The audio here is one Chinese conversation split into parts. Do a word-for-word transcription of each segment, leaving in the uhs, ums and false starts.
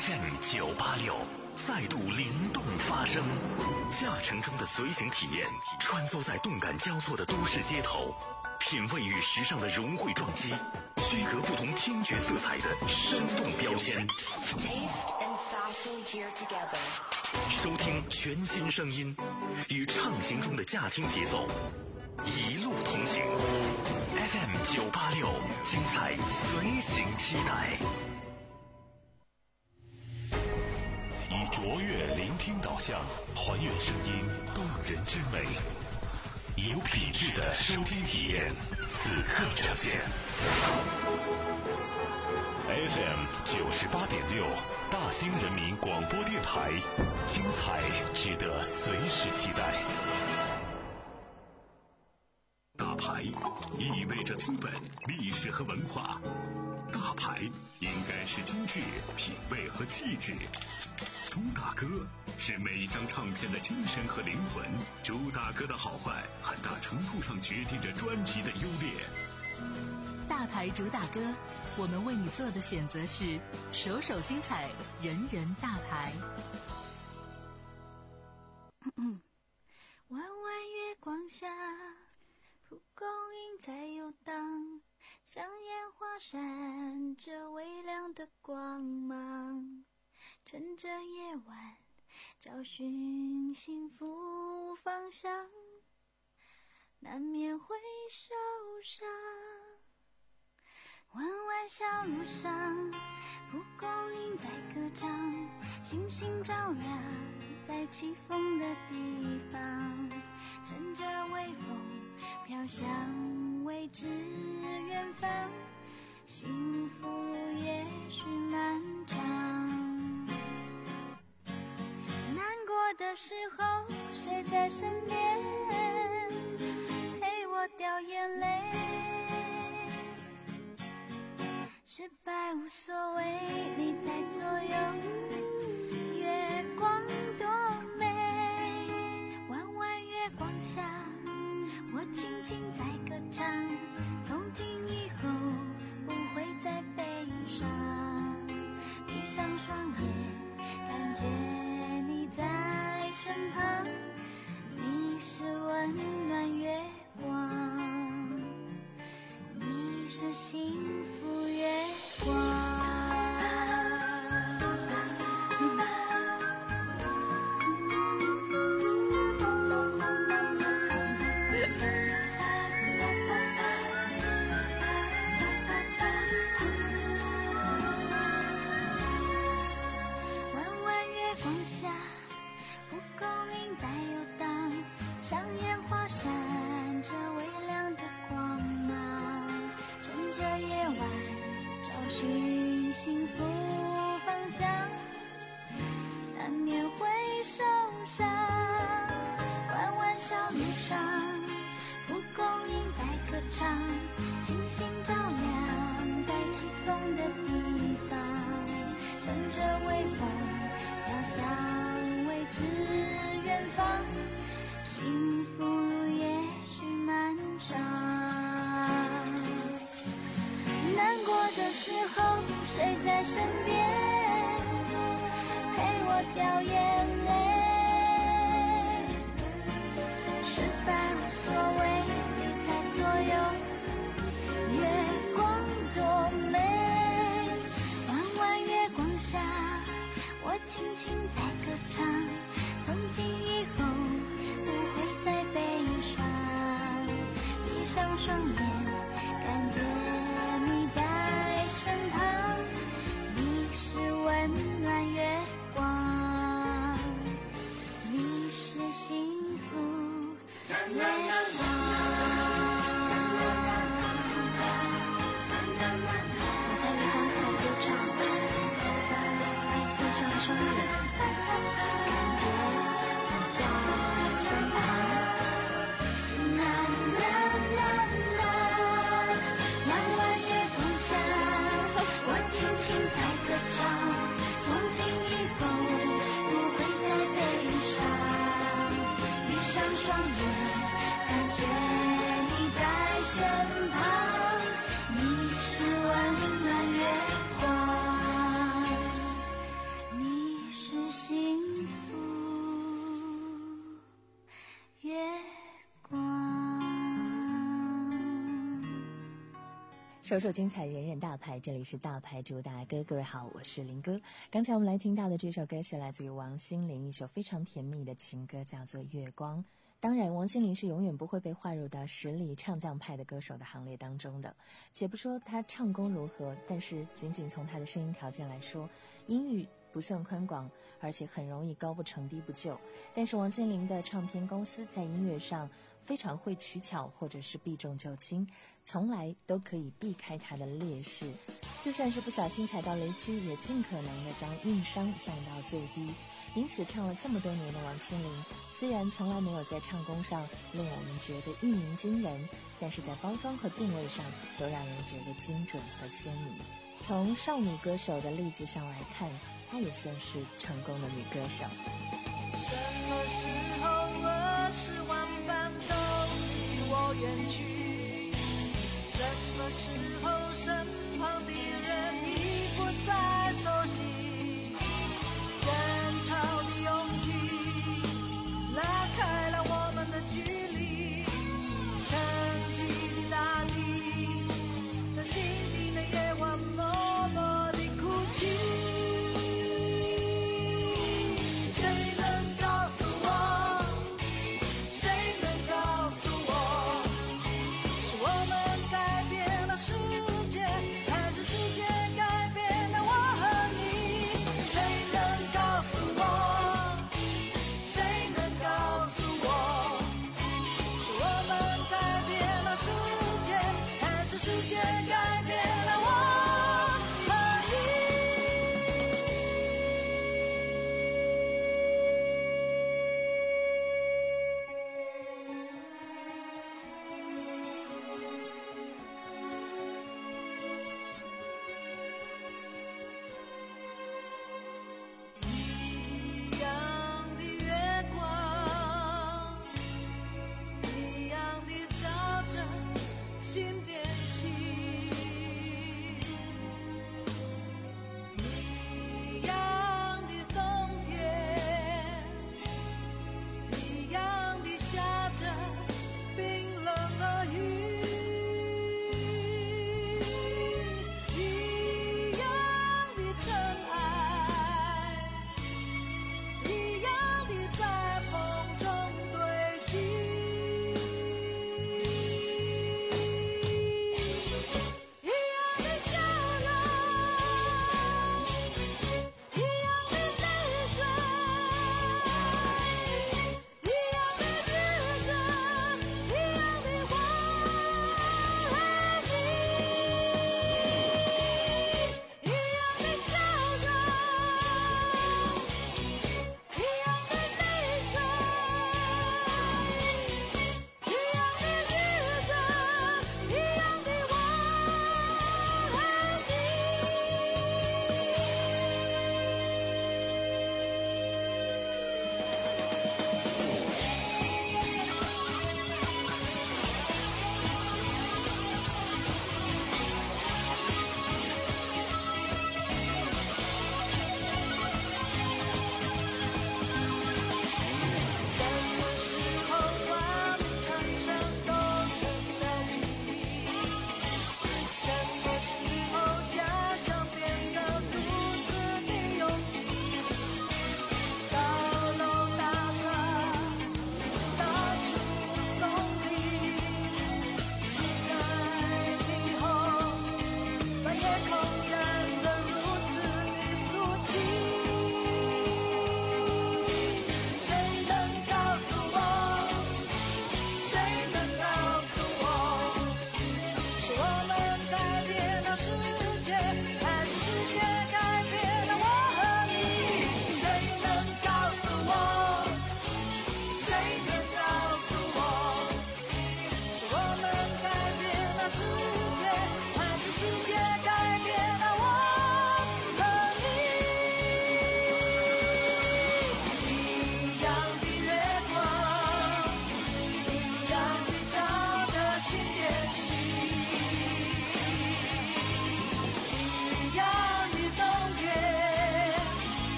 F M 九八六再度灵动发声，驾乘中的随行体验，穿梭在动感交错的都市街头，品味与时尚的融汇撞击，区隔不同听觉色彩的生动标签。收听全新声音，与畅行中的驾听节奏，一路同行。F M 九八六，精彩随行期待。以卓越聆听导向，还原声音动人之美，以有品质的收听体验，此刻呈现。F M 九十八点六，大兴人民广播电台，精彩值得随时期待。大牌意味着资本、历史和文化，大牌应该是精致、品味和气质。朱大哥是每一张唱片的精神和灵魂，朱大哥的好坏很大程度上决定着专辑的优劣。 大牌主打歌，我们为你做的选择是首首精彩，人人大牌。 弯弯月光下，蒲公英在游荡，像烟花闪着微亮的光芒，趁着夜晚找寻幸福方向，难免会受伤。弯弯小路上，蒲公英在歌唱，星星照亮在起风的地方，乘着微风飘向未知远方，幸福也许漫长。难过的时候，谁在身边陪我掉眼泪？失败无所谓，你在左右，月光多美。弯弯月光下，我轻轻在歌唱，从今以后不会再悲伤。闭上双眼，感觉你在身旁，你是温暖月光，你是幸福月光。弯弯月光下，蒲公英在游荡，像烟花闪着微亮的光芒，趁着夜晚找寻幸福方向，难免会受伤。弯弯小路上，蒲公英在歌唱，星星照亮在起风的地方，乘着微风飘向未知远方，幸福也许漫长。难过的时候，谁在身边陪我掉眼泪？失败无所谓，你在左右，月光多美。弯弯月光下，我轻轻在歌唱，从今以后不会再悲伤。闭上双眼，感觉你在身旁，你是温暖月光，你是幸福月光。我在月光下歌唱，闭上双眼，感觉你在身旁，啦啦啦啦。 首首精彩，人人大牌，这里是大牌主打歌。各位好，我是林哥。刚才我们来听到的这首歌是来自于王心凌，一首非常甜蜜的情歌，叫做《月光》。当然，王心凌是永远不会被划入到实力唱将派的歌手的行列当中的。且不说她唱功如何，但是仅仅从她的声音条件来说，音域不算宽广，而且很容易高不成低不就。但是王心凌的唱片公司在音乐上非常会取巧，或者是避重就轻，从来都可以避开她的劣势。就算是不小心踩到雷区，也尽可能的将硬伤降到最低。因此唱了这么多年的王心凌，虽然从来没有在唱功上令我们觉得一鸣惊人，但是在包装和定位上都让人觉得精准和鲜明。从少女歌手的例子上来看，她也算是成功的女歌手。 什么时候二十万般都离我远去？什么时候身旁的人已不再熟悉？人潮的拥挤拉开了我们的距离，沉寂的大地在静静的夜晚默默地哭泣。谁能告诉我，谁能告诉我，是我们改变了世界，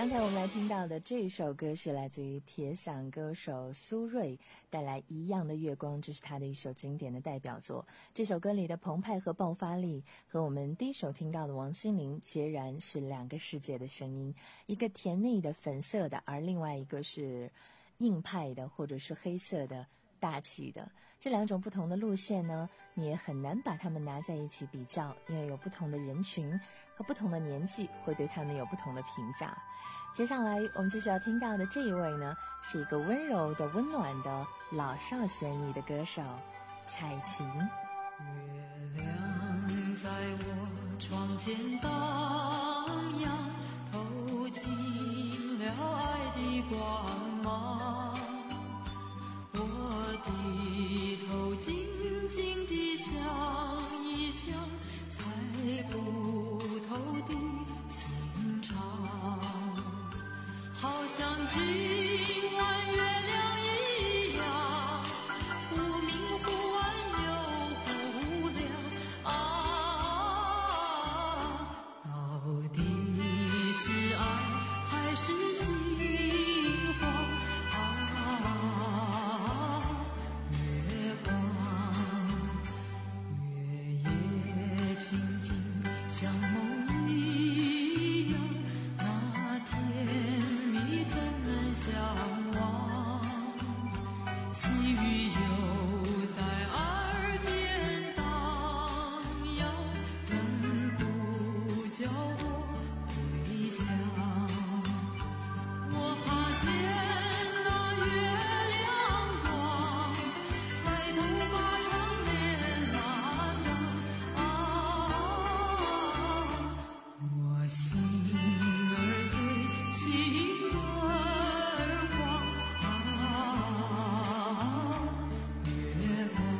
刚才我们来听到的这首歌是来自于铁嗓歌手苏芮带来《一样的月光》，这是他的一首经典的代表作。这首歌里的澎湃和爆发力和我们第一首听到的王心凌截然是两个世界的声音，一个甜蜜的粉色的，而另外一个是硬派的或者是黑色的大气的。这两种不同的路线呢，你也很难把它们拿在一起比较，因为有不同的人群和不同的年纪会对他们有不同的评价。接下来我们继续要听到的这一位呢，是一个温柔的温暖的老少咸宜的歌手蔡琴。 月亮在我窗前荡漾，透进了爱的光芒，我低头静静地想一想，猜不透的心肠，好像今晚月亮一样，忽明忽暗又忽亮啊，到底是爱还是心慌啊？月光，月夜静静像梦一样，那天你怎能相忘？细雨又在耳边荡漾，怎不叫我回想？我怕见那月亮光，抬头把长脸拉上啊，我心儿醉，心儿慌啊，月光。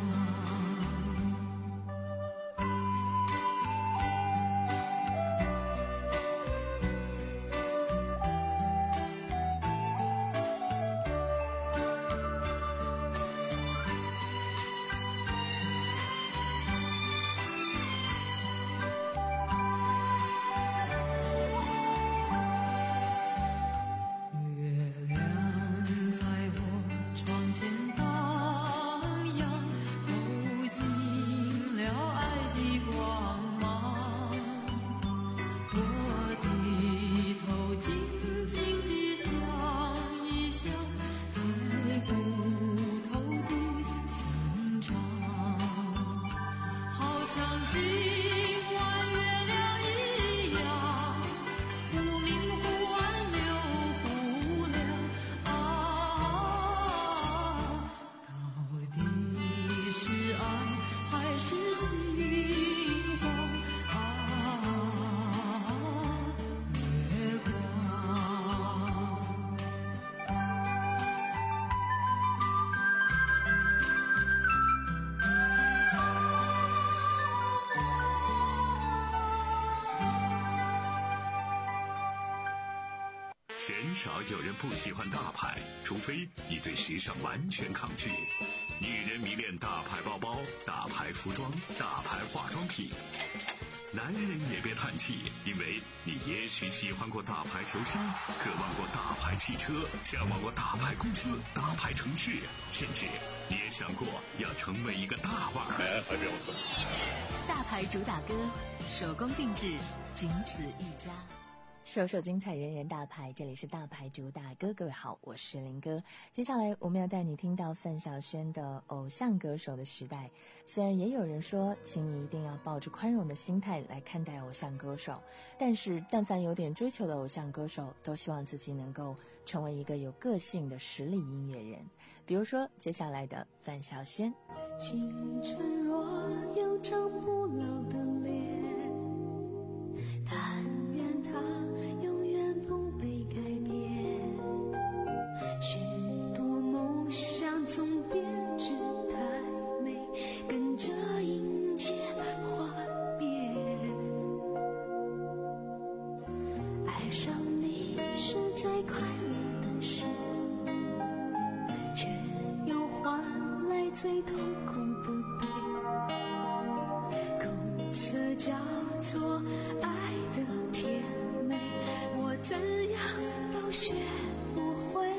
月亮在我窗前荡漾，透进了爱的光芒，我低头静静地想一想，猜不透的心肠，好像今晚月亮一样，忽明忽暗又忽亮啊，到底是爱还是心慌啊？月光。 鲜少有人不喜欢大牌，除非你对时尚完全抗拒。女人迷恋大牌包包、大牌服装、大牌化妆品。男人也别叹气，因为你也许喜欢过大牌球星，渴望过大牌汽车，向往过大牌公司、大牌城市，甚至你也想过要成为一个大腕儿。还没有大牌主打歌，手工定制，仅此一家。 首首精彩，人人大牌，这里是大牌主打歌。各位好，我是林哥。接下来我们要带你听到范晓萱的偶像歌手的时代。虽然也有人说，请你一定要抱着宽容的心态来看待偶像歌手，但是但凡有点追求的偶像歌手，都希望自己能够成为一个有个性的实力音乐人。比如说接下来的范晓萱。 青春若有张不老的脸，但愿它永远不被改变，许多梦想总编织太美，跟着迎接幻灭。爱上你是最快乐的事，却又换来最痛苦的悲。苦涩叫做爱的甜美，我怎样学不会。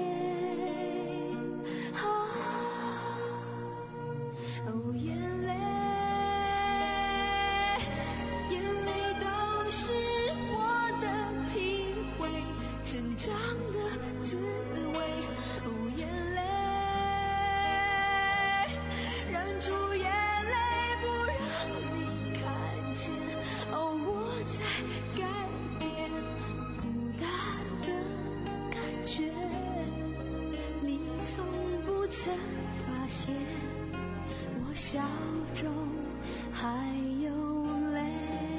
啊，哦，眼泪，眼泪都是我的体会，成长的滋味。哦，眼泪，忍住眼泪不让你看见。哦，我在改变孤单的感觉，你从不曾发现我笑中还有泪。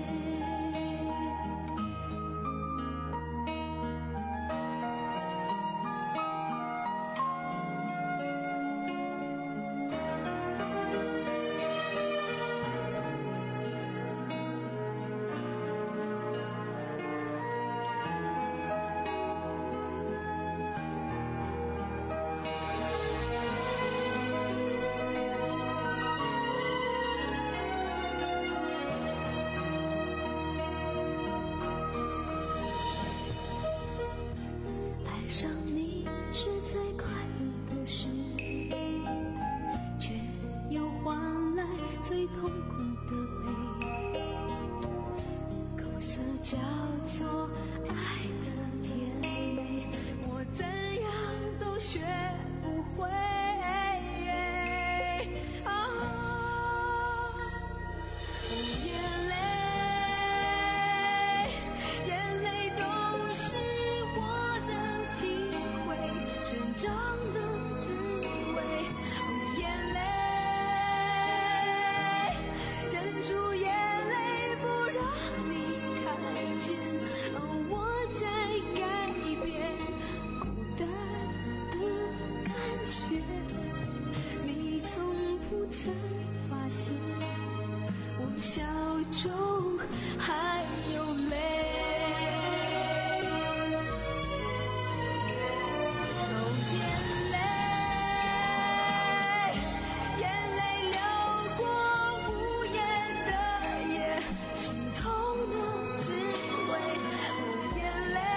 爱上你是最快乐的事，却又换来最痛苦的悲。苦涩叫做爱的甜美，我怎样都学不会。啊，哦，眼泪，眼泪都是我的体会，成长的滋味。哦，眼泪，忍住眼泪不让你看见。哦，我在改变孤单的感觉，你从不曾发现我笑中还有泪。哦，眼泪，眼泪流过无言的夜，心痛的滋味。哦，眼泪，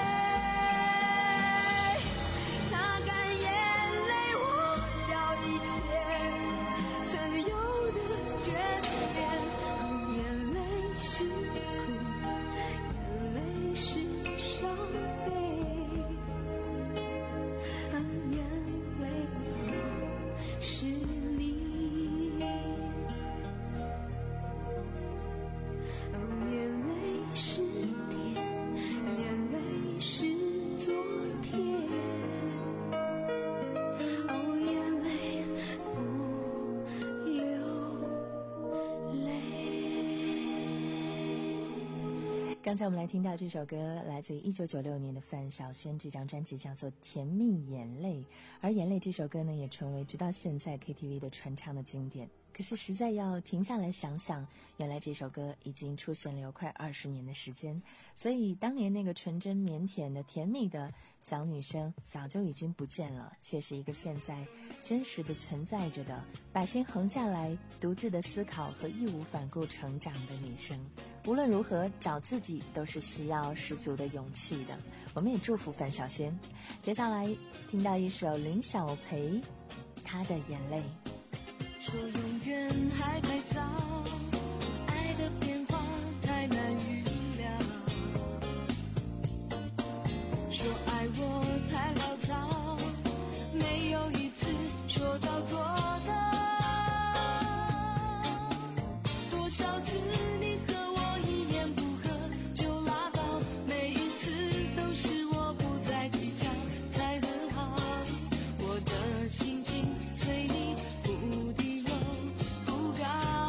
擦干眼泪，忘掉一切曾有的眷恋。哦，眼泪是苦，眼泪是伤悲。啊，眼泪都是你。哦，眼泪是甜，眼泪是昨天。哦，眼泪不流泪。 刚才我们来听到这首歌，来自于一九九六年的范晓萱，这张专辑叫做《甜蜜眼泪》，而《眼泪》这首歌呢，也成为直到现在 K T V 的传唱的经典。可是实在要停下来想想，原来这首歌已经出现了有快二十年的时间，所以当年那个纯真腼腆的甜蜜的小女生早就已经不见了，却是一个现在真实的存在着的，把心横下来独自的思考和义无反顾成长的女生。无论如何，找自己都是需要十足的勇气的。我们也祝福范晓萱。接下来听到一首林小培，她的眼泪。 说永远还太早，爱的变化太难预料。说爱我太潦草，没有一次说到做到。多少次你和我一言不合就拉倒，每一次都是我不再计较才和好。我的心情随你不低又不高，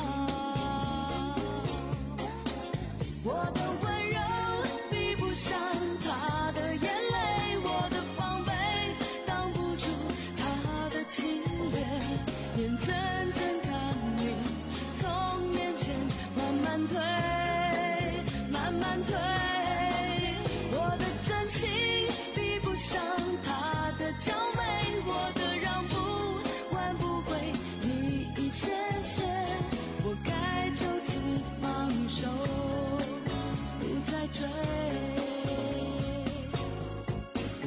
我的温柔比不上他的眼泪，我的防备挡不住他的侵略，眼睁睁看你从眼前慢慢退，慢慢退，我的真心比不上他的娇媚，我的让步挽不回你一些些，我该就此放手，不再追。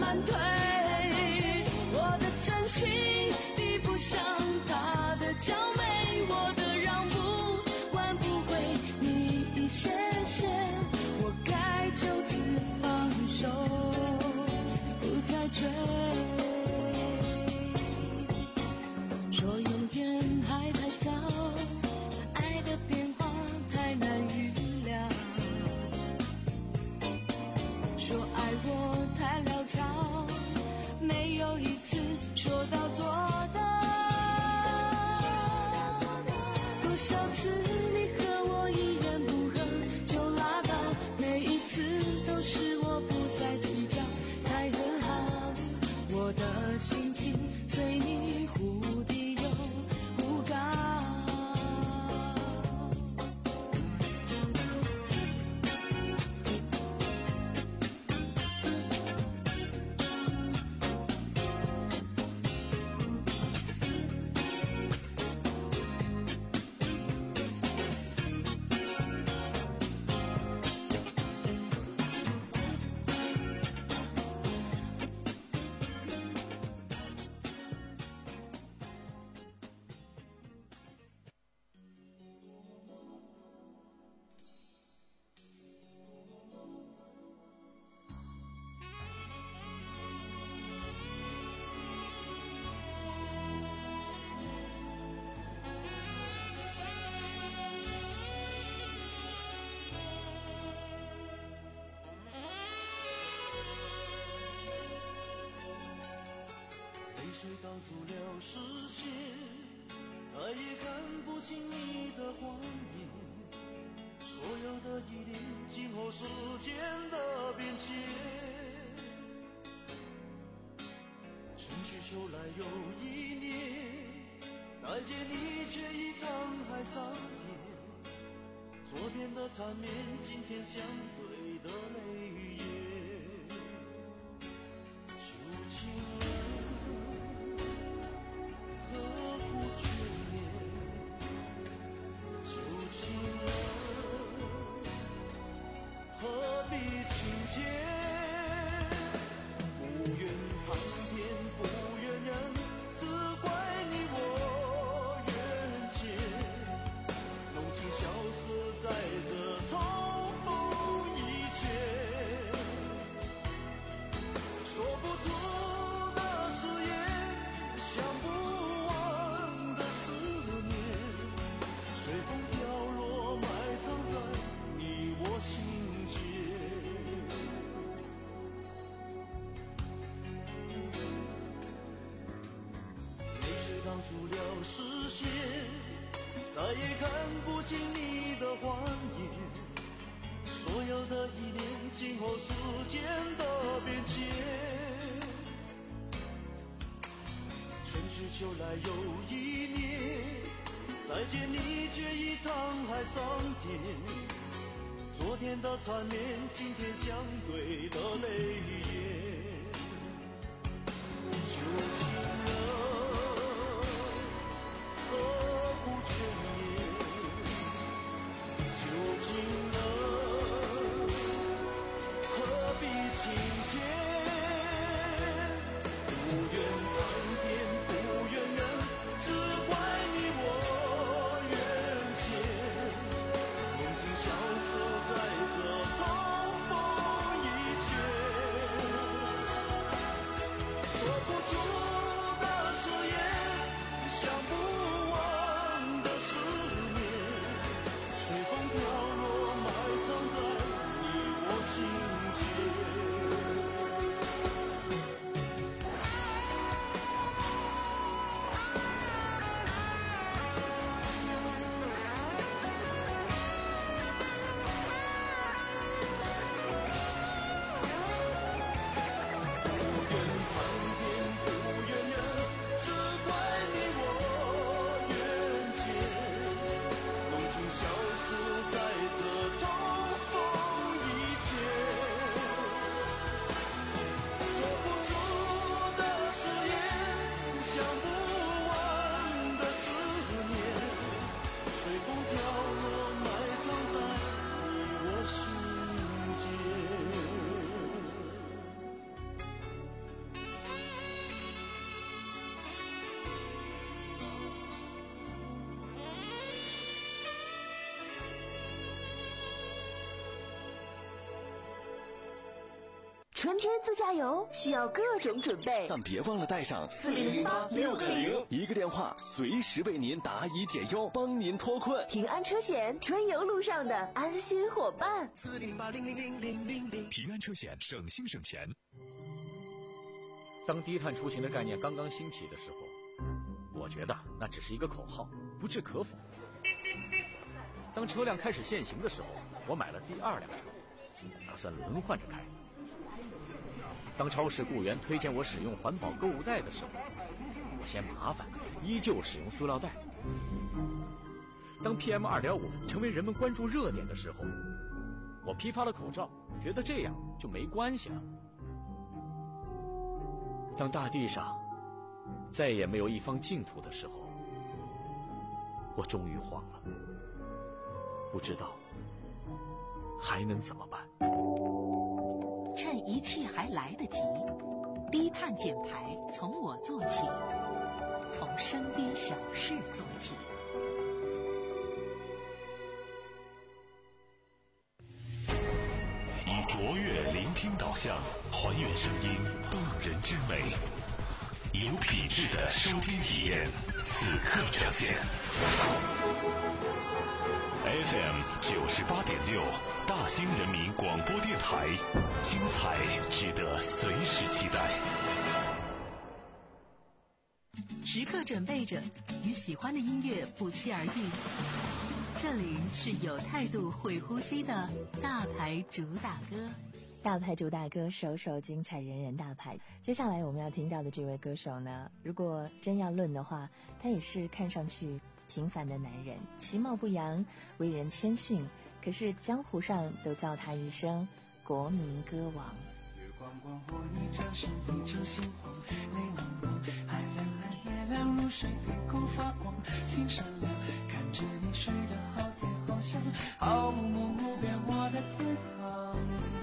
慢退。我的真心比不上他的娇媚，我的让步换不回你一些些，我该就此放手，不再追。说永远还太早，爱的变化太难预料，说爱我太潦草，没有一次说到做到。多少次你和我一言不合就拉倒，每一次都是我不再计较才很好，我的心情随你忽低又忽高。 谁挡住了视线，再也看不清你的谎言，所有的依恋经过时间的变迁，春去秋来又一年，再见你却已沧海桑田，昨天的缠绵，今天相对的泪眼，究竟何苦眷恋？究竟何必情结？不愿苍天，不愿人，只怪你我缘浅，浓情消失在这重逢以前，说不出的誓言，想不完的思念，随风飘落，埋藏在你我心间。泪水挡住了视线，再也看不清你的谎言，所有的依恋经过时间的变迁，春去秋来又一年，再见你却已沧海桑田，昨天的缠绵，今天相对的泪眼，究竟何苦眷恋？究竟何必情结？不愿苍天，不愿人，只怪你我缘浅，浓情消失在这重逢以前。 春天自驾游需要各种准备， 但别忘了带上四零零八六个零， 一个电话随时为您答疑解忧，帮您脱困。 平安车险，春游路上的安心伙伴。 四零八零零零零零零， 平安车险，省心省钱。 当低碳出行的概念刚刚兴起的时候，我觉得那只是一个口号，不置可否。当车辆开始限行的时候，我买了第二辆车，打算轮换着开。当超市雇员推荐我使用环保购物袋的时候，我嫌麻烦，依旧使用塑料袋。当 P M 二点五 成为人们关注热点的时候，我批发了口罩，觉得这样就没关系了。当大地上再也没有一方净土的时候，我终于慌了，不知道还能怎么办。 趁一切还来得及，低碳减排从我做起，从身边小事做起。 以卓越聆听导向，还原声音动人之美，有品质的收听体验，此刻呈现。F M 九十八点六，大兴人民广播电台，精彩值得随时期待。 时刻准备着，与喜欢的音乐不期而遇。这里是有态度、会呼吸的大牌主打歌。 大牌主打歌，首首精彩，人人大牌。接下来我们要听到的这位歌手呢，如果真要论的话，他也是看上去平凡的男人，其貌不扬，为人谦逊，可是江湖上都叫他一声国民歌王。 月光光或你转身，地球心慌，泪汪汪，海蓝蓝，月亮如水，天空发光，心闪亮，看着你睡得好甜好香，好梦无边我的天堂。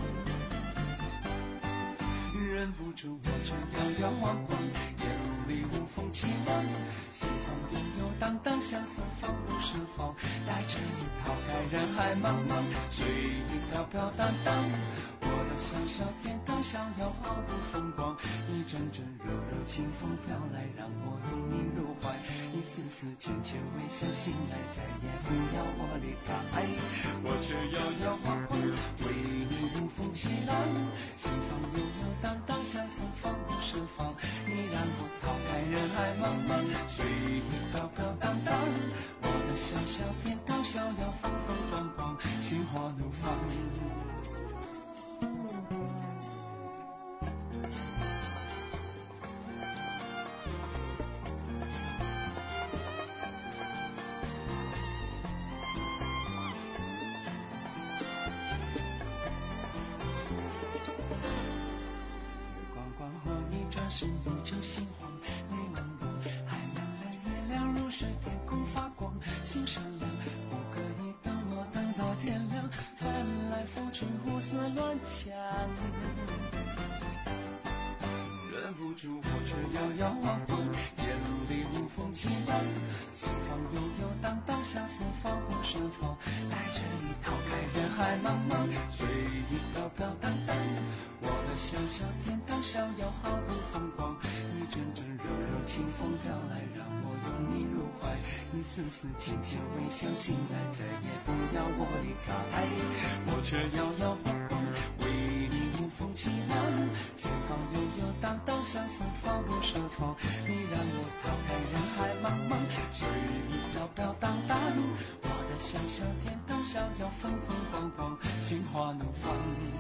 忍不住我却摇摇晃晃，眼里无风起浪，心房拥有荡荡相思，放不释放，带着你抛开人海茫茫，随意飘飘荡荡，我的小小天堂逍遥毫不风光，一阵阵柔柔清风飘来，让我拥你入怀，一丝丝浅浅微笑，醒来再也不要我离开，我却摇摇晃晃，为你无风起浪，心房悠悠荡荡相思，放不释放，你让我抛开人海茫茫，随意飘飘荡荡，我的小小天堂逍遥，风风光光，心花怒放。身地球心慌，泪汪汪，海蓝蓝，月亮如水，天空发光，心闪亮，不可以等我等到天亮，翻来覆去胡思乱想，忍不住我却摇摇晃晃，眼里无风起浪，心房悠悠荡荡相思，放不释放，带着你逃开人海茫茫，随意飘飘荡荡，我的小小天堂逍遥毫不风光，一阵阵柔柔清风飘来，让我拥你入怀，一丝丝浅浅微笑，醒来再也不要我离开，我却摇摇晃晃，为你无风起浪，心房悠悠荡荡相思，放不释放，你让我逃开人海茫茫，随意飘飘荡荡，我的小小天堂逍遥，风风光光，心花怒放。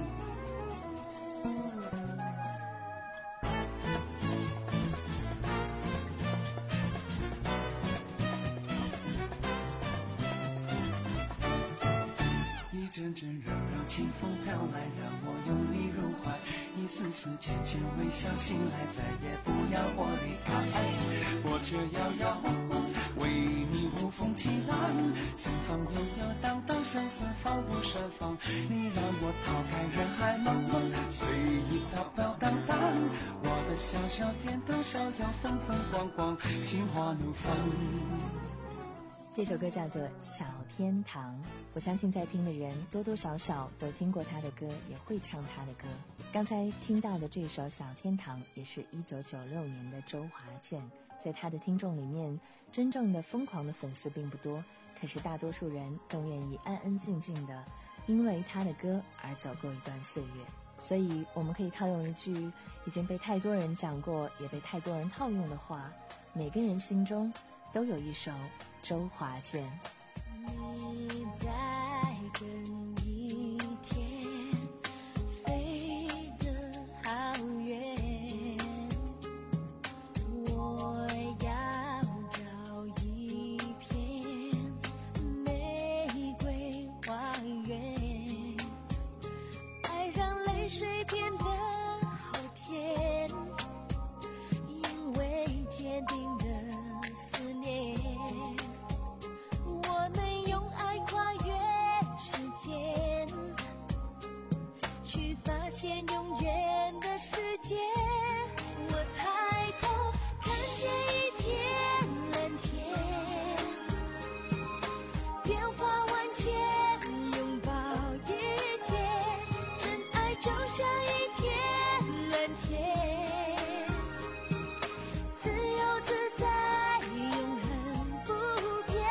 阵阵柔柔清风飘来，让我拥你入怀，一丝丝浅浅微笑，醒来再也不要我离开，我却摇摇晃晃，为你无风起浪，心房悠悠荡荡相思，放不释放，你让我逃开人海茫茫，随意飘飘荡荡，我的小小天堂逍遥，风风光光，心花怒放。 这首歌叫做《小天堂》，我相信在听的人多多少少都听过他的歌，也会唱他的歌。刚才听到的这首《小天堂》也是一九九六年的周华健，在他的听众里面，真正的疯狂的粉丝并不多，可是大多数人更愿意安安静静的因为他的歌而走过一段岁月。所以我们可以套用一句已经被太多人讲过也被太多人套用的话，每个人心中都有一首周华健。 你在跟一天飞得好远，我要找一片玫瑰花园，爱让泪水变得好甜，因为坚定的思念，我们用爱跨越时间，去发现永远的世界。我抬头看见一片蓝天，变化万千，拥抱一切，真爱就像一片蓝天，自由自在，永恒不变。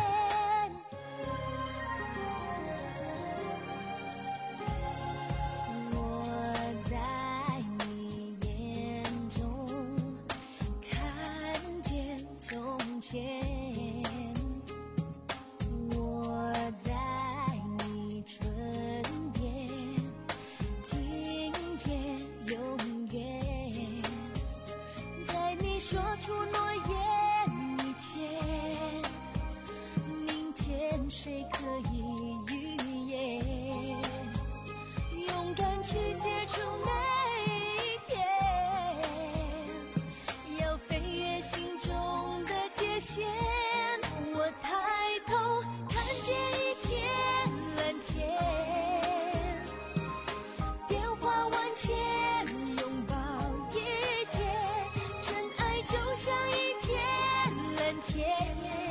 我在你眼中看见从前，我在你唇边听见永远，在你说出诺言以前，明天谁可以预言？勇敢去接触每一天，要飞越心中的界限。我抬头看见一片蓝天，变化万千，拥抱一切，真爱就像一片蓝天，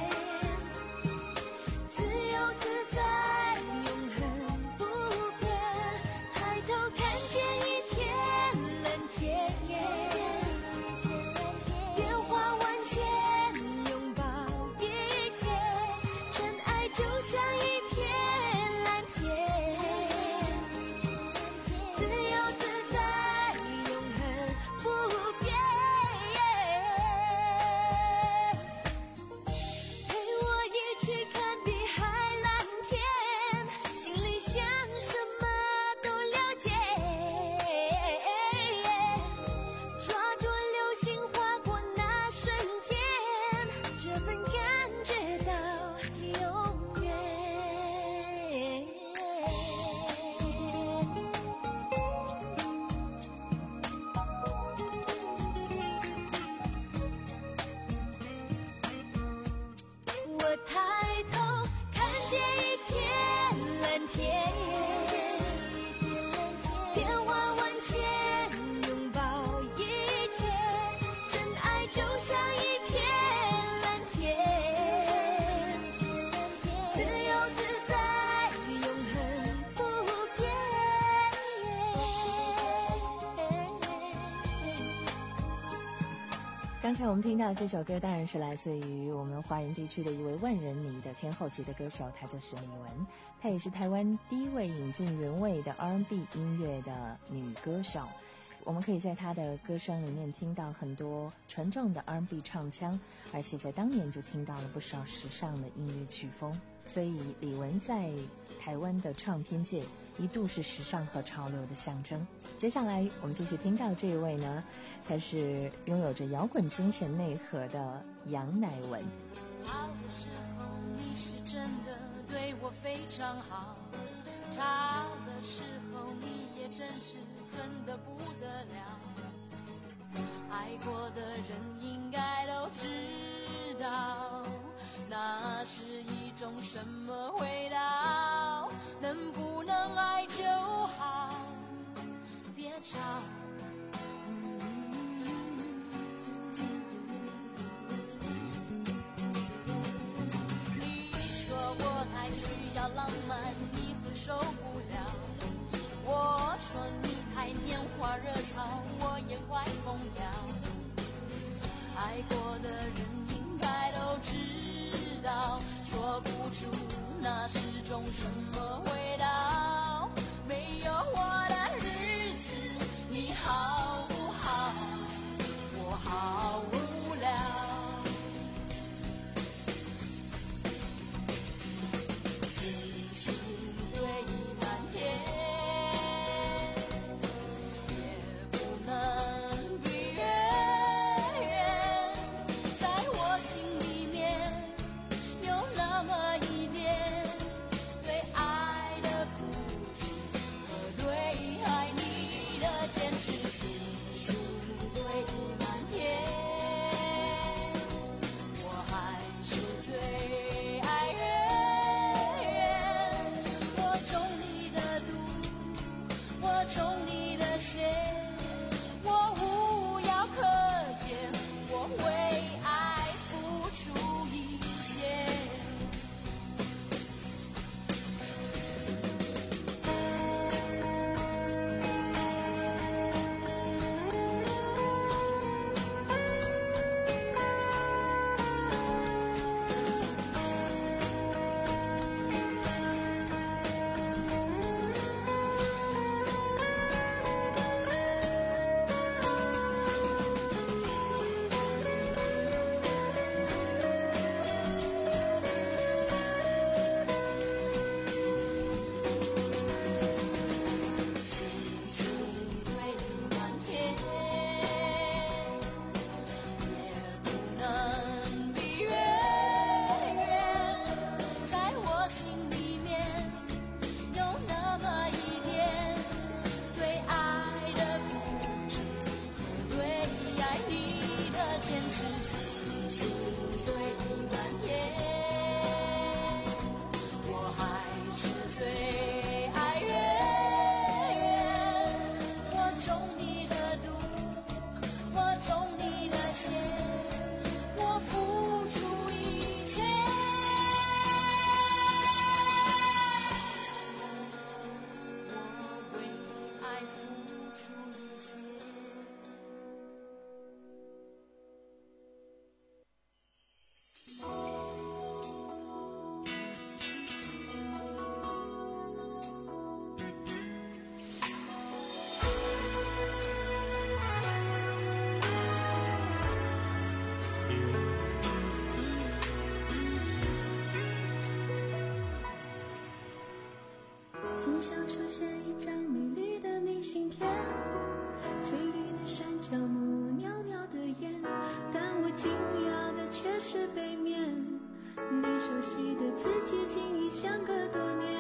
自由自在，永恒不变。抬头看见一片蓝天，变化万千，拥抱一切，真爱就像一片蓝天，自由自在，永恒不变。陪我一起看碧海蓝天，心里想什么都了解，抓住流星划过那瞬间，这份感觉到永远。我抬头看见一片蓝天，变化万千，拥抱一切，真爱就像一片蓝天，自由自在，永恒不变。 刚才我们听到这首歌当然是来自于我们华人地区的一位万人迷的天后级的歌手，她就是李玟，她也是台湾第一位引进原味的 R and B 音乐的女歌手。我们可以在她的歌声里面听到很多纯正的 R and B 唱腔，而且在当年就听到了不少时尚的音乐曲风，所以李玟在台湾的唱片界一度是时尚和潮流的象征。接下来我们继续听到这一位呢，她是拥有着摇滚精神内核的杨乃文。 好的时候你是真的对我非常好，差的时候你也真是恨得不得了，爱过的人应该都知道，那是一种什么味道，能不能爱就好，别吵。 浪漫你会受不了。我说你太拈花惹草，我也快疯了。爱过的人应该都知道，说不出那是种什么味道。没有我的日子你好不好？我好无聊。星星堆满天，也不能比月圆。在我心里面有那么一点对爱的固执和对爱你的坚持。星星堆满天，我还是最爱人。我中你的毒，我中你的邪，我无药可解，我为爱付出一切。 心上出现一张美丽的明信片，翠绿的山脚木，袅袅的烟，但我惊讶的却是背面，你熟悉的字迹竟已相隔多年。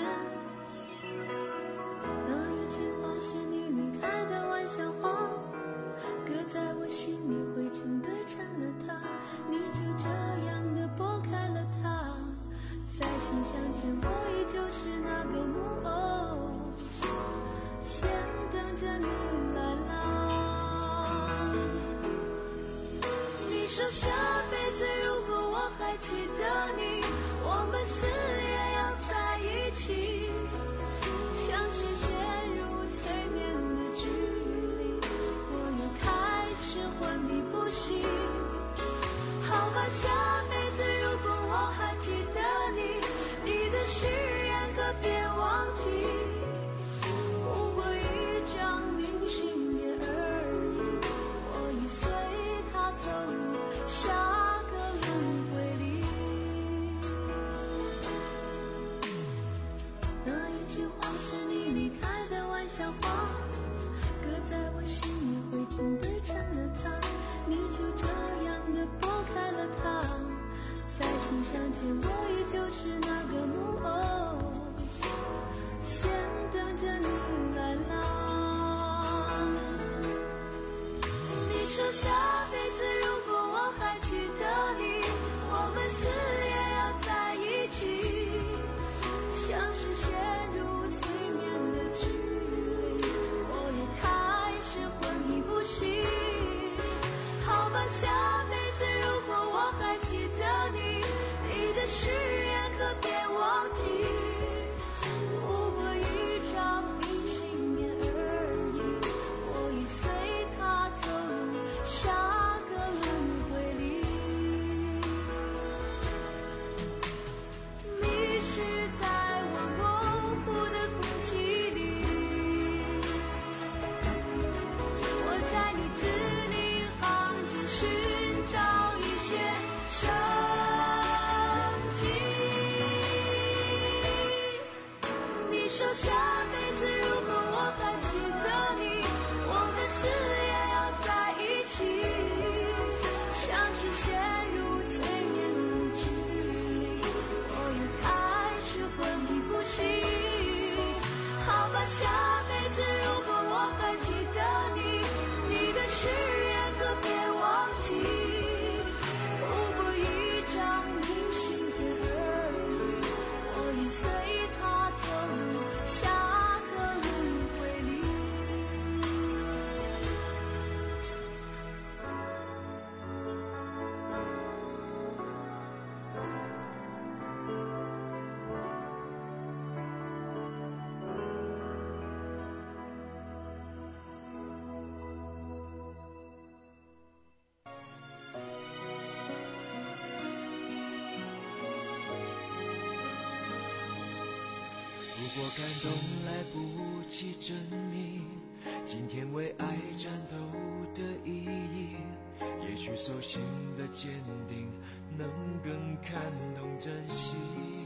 那一句话是你离开的玩笑话，搁在我心里灰尘堆成了塔，你就这样的拨开了它。在信箱前我依旧是那个木偶，先等着你来啦。你说下辈子如果我还记得你，我们死也要在一起，像是陷入催眠的距离，我又开始昏迷不醒。好吧，下辈子如果我还记得你，你的誓言可别忘记，不过一张明信片而已，我已随它走入下个轮回里。那一句话是你离开的玩笑话，搁在我心里灰尘堆成了塔，你就这样的拨开了它。在信箱前我依旧是那个木偶，先等着你来啦。你说下辈子如果我还记得你，我们死也要在一起，像是陷入催眠的距离，我也开始昏迷不醒。好吧，下辈子如果我还记得你，你的誓言可别忘记， 感动来不及证明今天为爱战斗的意义，也许手心的坚定能更看懂珍惜。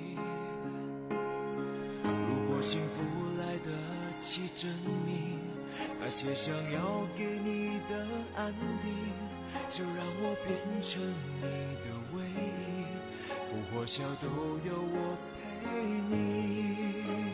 如果幸福来得及证明那些想要给你的安定，就让我变成你的唯一，不或笑都有我陪你。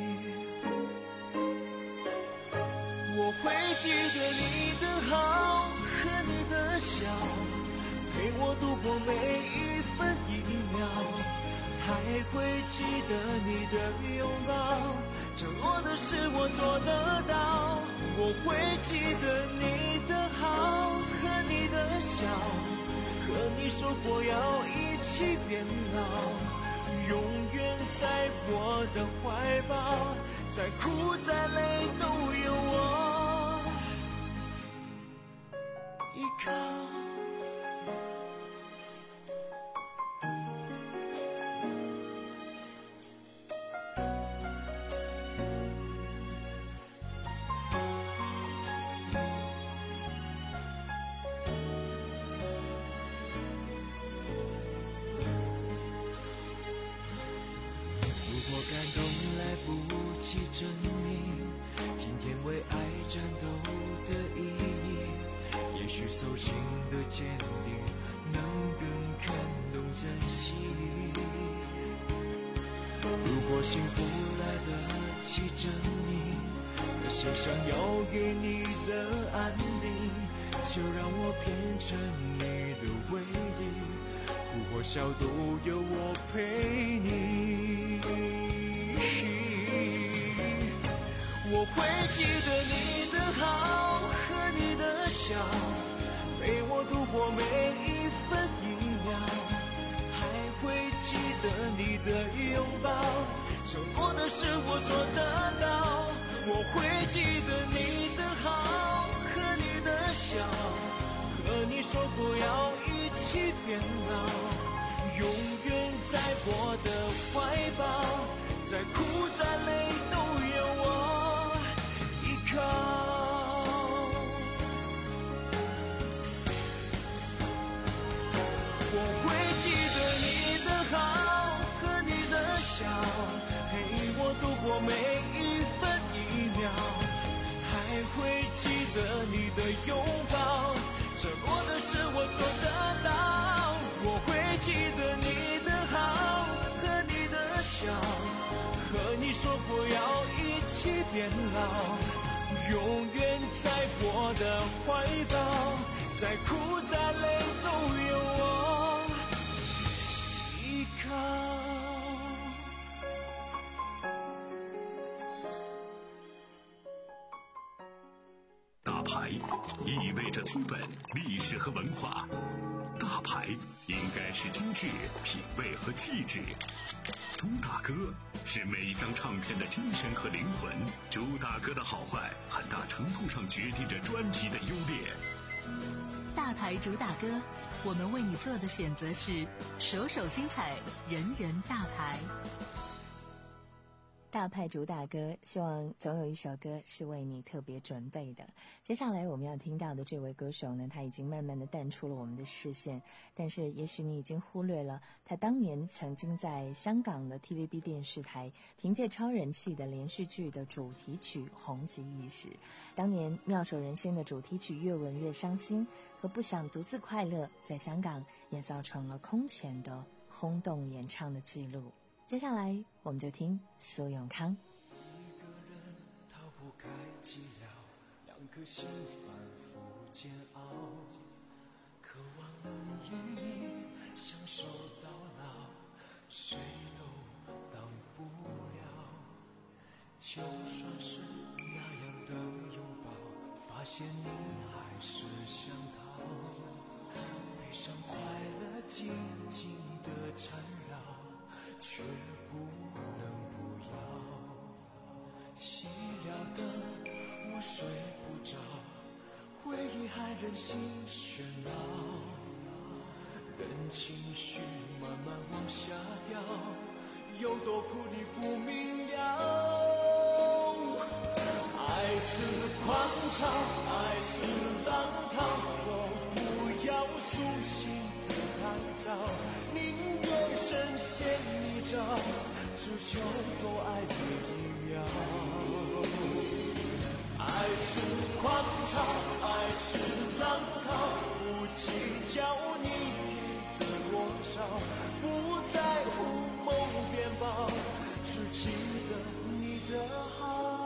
我会记得你的好和你的笑，陪我度过每一分一秒，还会记得你的拥抱，承诺的事我做得到。我会记得你的好和你的笑，和你说过要一起变老，永远在我的怀抱，再苦再累都有我依靠。感动来不及证明今天为爱战斗的意义，也许手心的坚定能更看懂珍惜。如果幸福来得及证明那些想要给你的安定，就让我变成你的唯一，哭或笑都有我陪你。我会记得你的好和你的笑，陪我度过每一分一秒，还会记得你的拥抱，承诺的事我做得到。我会记得你的好和你的笑，和你说过要一起变老，永远在我的怀抱，再苦再累都有我靠。我会记得你的好和你的笑，陪我度过每一分一秒，还会记得你的拥抱，承诺的事我做得到。我会记得你的好和你的笑，和你说过要一起变老，永远在我的怀抱，再苦再累都有我依靠。 大牌意味着资本、历史和文化，大牌应该是精致、品味和气质。朱大哥是每一张唱片的精神和灵魂，朱大哥的好坏很大程度上决定着专辑的优劣。 大牌主打歌，我们为你做的选择是首首精彩，人人大牌。 大牌主打歌，希望总有一首歌是为你特别准备的。接下来我们要听到的这位歌手呢，他已经慢慢的淡出了我们的视线，但是也许你已经忽略了他当年曾经在香港的 T V B 电视台凭借超人气的连续剧的主题曲红极一时。当年妙手仁心的主题曲越吻越伤心和不想独自快乐，在香港也造成了空前的轰动演唱的记录。接下来我们就听苏永康。 一个人逃不开寂寥，两颗心反复煎熬，渴望能与你相守到老，谁都当不了。就算是那样的拥抱，发现你还是想逃，悲伤快乐紧紧的缠绕，却不能不要。寂寥的我睡不着，回忆还任性喧闹，任情绪慢慢往下掉，有多苦你不明了。 爱是狂潮，爱是浪涛，我不要苏醒的太早，宁愿深陷泥沼，只求多爱你一秒。爱是狂潮，爱是浪涛，不计较你给的多少，不在乎梦变薄，只记得你的好。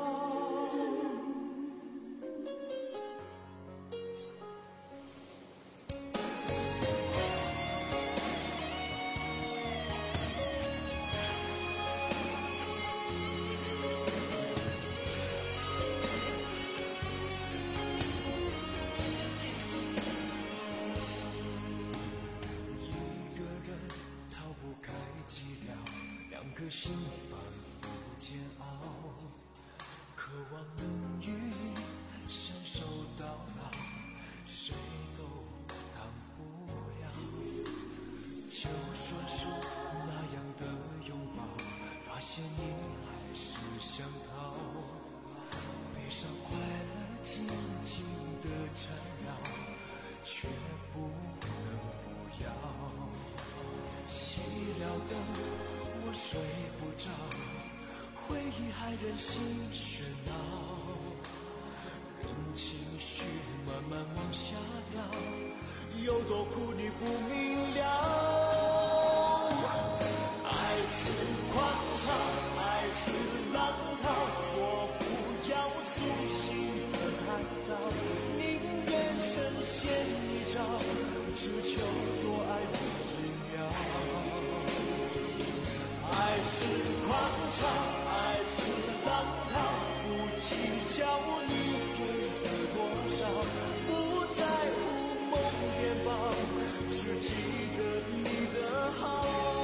心反复煎熬，渴望能与你携手到老，谁都挡不了。就算是那样的拥抱，发现你还是想逃，悲伤快乐紧紧的缠绕，却不能不要。熄了灯我睡不着，回忆还任性喧闹，任情绪慢慢往下掉，有多苦你不明了。爱是狂潮，爱是浪涛，我不要苏醒的太早，宁愿深陷泥沼，只求多爱你一秒。爱是狂潮，爱是浪涛，不计较你给的多少，不在乎梦变薄，只记得你的好。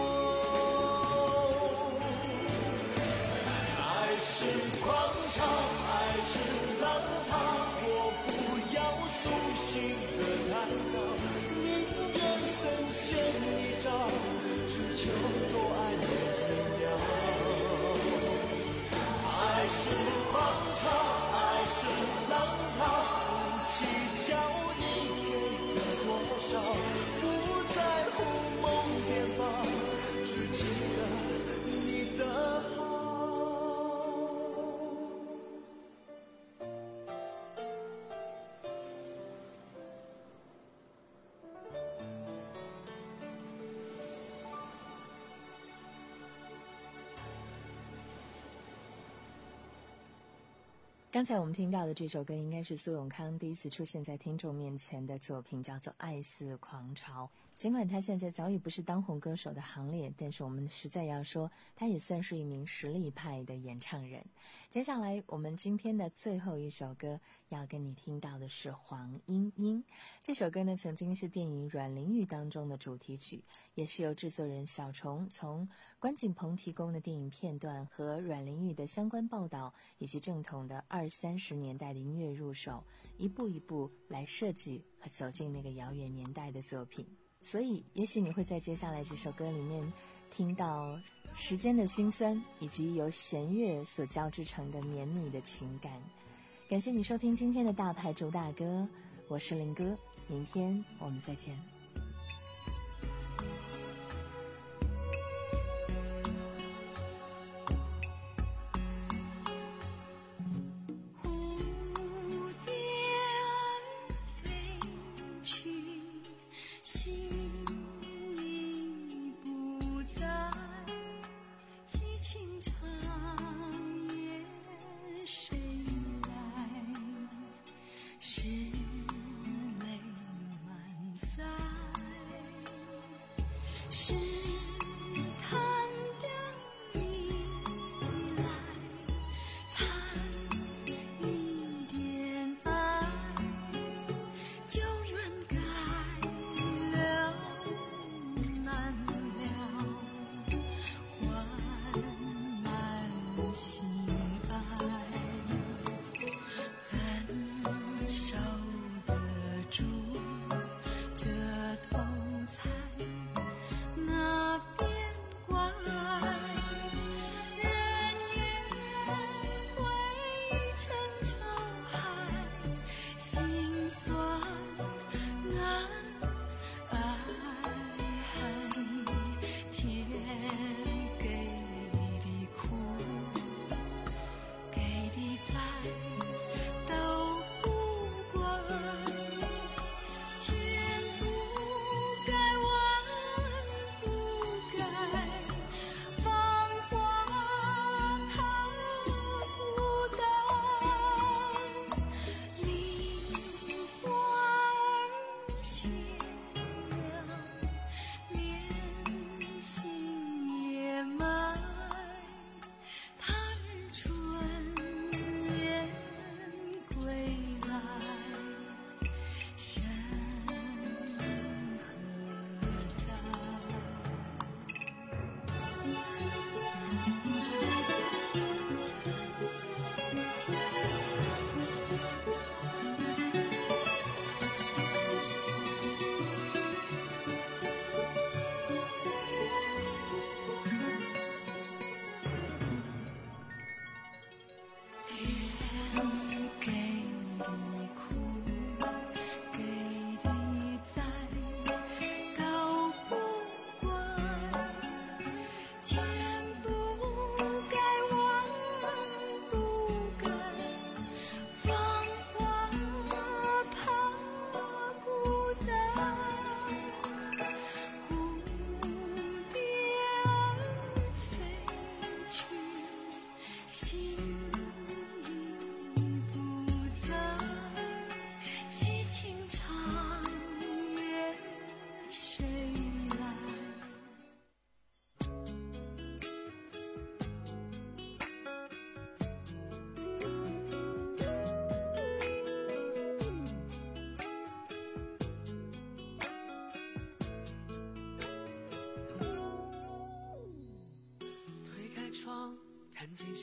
爱是狂潮，爱是浪涛，我不要苏醒的太早，宁愿深陷泥沼，只求多爱你。爱是狂潮，爱是浪涛，不计较你给的多少，不在乎梦变薄，只记得你的好。 刚才我们听到的这首歌应该是苏永康第一次出现在听众面前的作品，叫做《爱似狂潮》。尽管他现在早已不是当红歌手的行列，但是我们实在要说，他也算是一名实力派的演唱人。接下来我们今天的最后一首歌要跟你听到的是黄莺莺。这首歌呢，曾经是电影《阮玲玉》当中的主题曲，也是由制作人小虫从关锦鹏提供的电影片段和阮玲玉的相关报道，以及正统的二三十年代的音乐入手，一步一步来设计和走进那个遥远年代的作品。所以也许你会在接下来这首歌里面听到时间的辛酸，以及由弦乐所交织成的绵密的情感。感谢你收听今天的大牌主打歌，我是林哥，明天我们再见。 那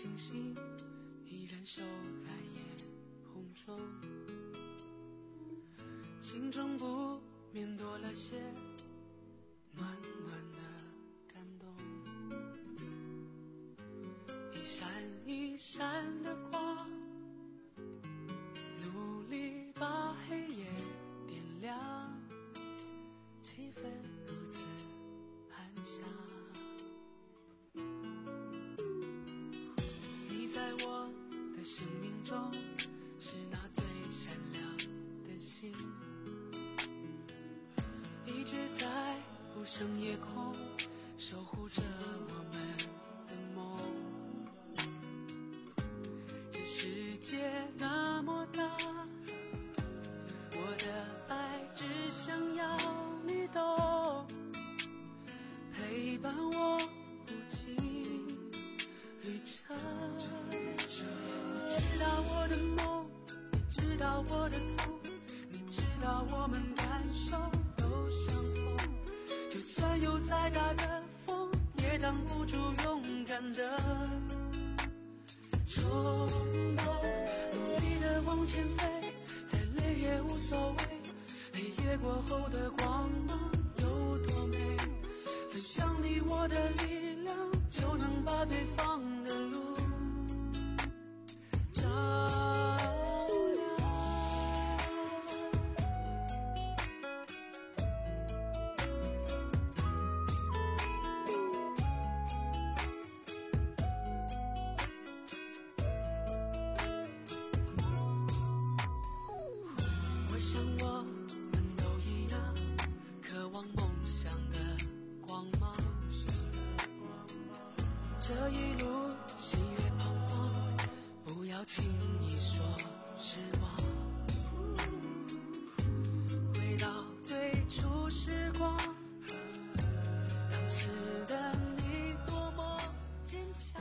星星依然守在夜空中，心中不免多了些暖暖的感动。一闪一闪的光，努力把黑夜点亮，气氛如此安详。你在我的生命中是那最闪亮的星，一直在不胜夜空守护着我们的梦。这世界那么大，我的爱只想要你懂，陪伴我无尽旅程。你知道我的梦，你知道我的痛，你知道我们感受都相同。就算有再大的风，也挡不住勇敢的冲动。努力的往前飞，再累也无所谓。黑夜过后的光芒有多美？分享你我的力量，就能把对方的路照亮。我想我们都一样，渴望梦想的光芒。这一路喜悦彷徨，不要轻易说失望。回到最初时光，当时的你多么坚强。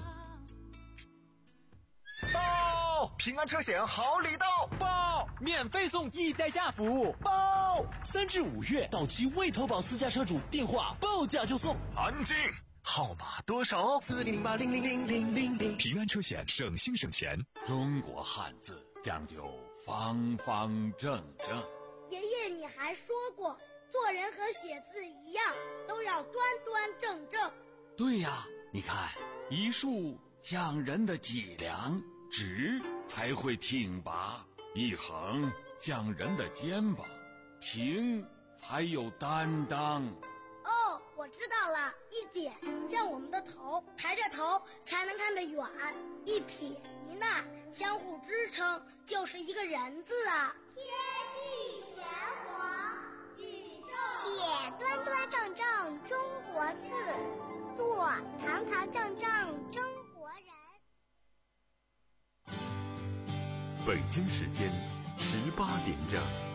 报！平安车险好礼到！ 报！免费送一代驾服务！ 报！三至五月到期未投保私家车主，电话报价就送。 安静！号码多少？ 四零八零零零零零零。 平安车险，省心省钱。 中国汉字讲究方方正正。 爷爷，你还说过，做人和写字一样，都要端端正正。 对呀，你看，一竖讲人的脊梁，直才会挺拔；一横讲人的肩膀，平才有担当。 哦，我知道了，一点像我们的头，抬着头才能看得远；一撇一捺相互支撑，就是一个人字啊。 天地玄黄，宇宙写端端正正中国字，做堂堂正正中国人。 北京时间十八点整。